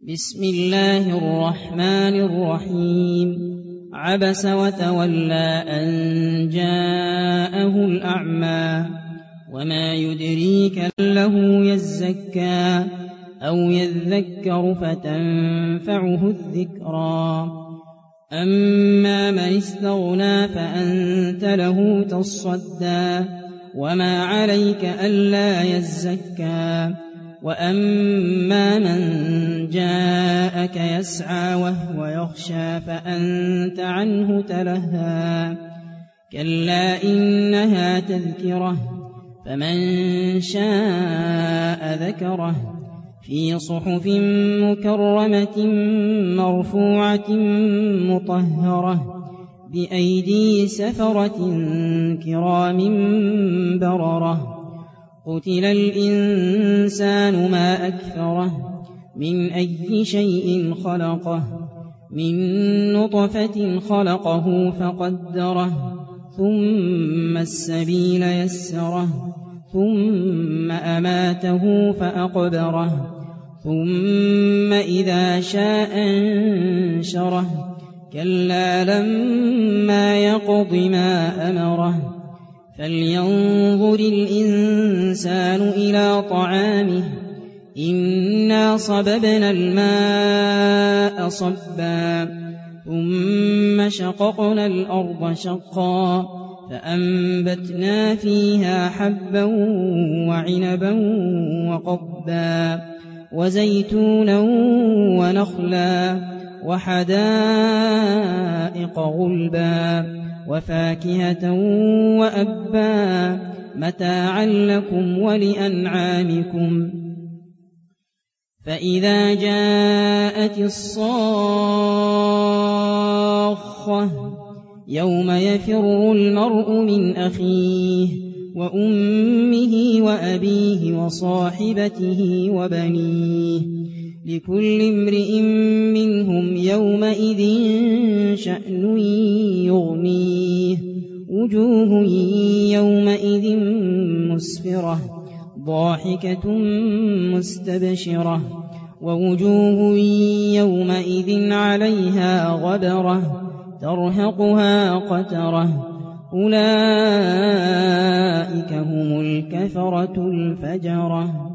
بسم الله الرحمن الرحيم عبس وتولى أن جاءه الأعمى وما يدريك له يزكى أو يذكر فتنفعه الذكرى أما من استغنى فأنت له تصدى وما عليك ألا يزكى وأما من جاءك يسعى وهو يخشى فأنت عنه تلهى كلا إنها تذكرة فمن شاء ذكره في صحف مكرمة مرفوعة مطهرة بأيدي سفرة كرام بررة قتل الإنسان ما أكفره من أي شيء خلقه من نطفة خلقه فقدره ثم السبيل يسره ثم أماته فأقبره ثم إذا شاء أنشره كلا لما يقض ما أمره فلينظر الإنسان إلى طعامه إنا صببنا الماء صبا ثم شققنا الأرض شقا فأنبتنا فيها حبا وعنبا وقضبا وزيتونا ونخلا وحدائق غلبا وفاكهة وأبا متاعا لكم ولأنعامكم فإذا جاءت الصاخة يوم يفر المرء من أخيه وأمه وأبيه وصاحبته وبنيه لكل امرئ منهم يومئذ شأن يغنيه وجوه يومئذ مسفرة ضاحكة مستبشرة ووجوه يومئذ عليها غبرة ترهقها قترة أولئك هم الكفرة الفجرة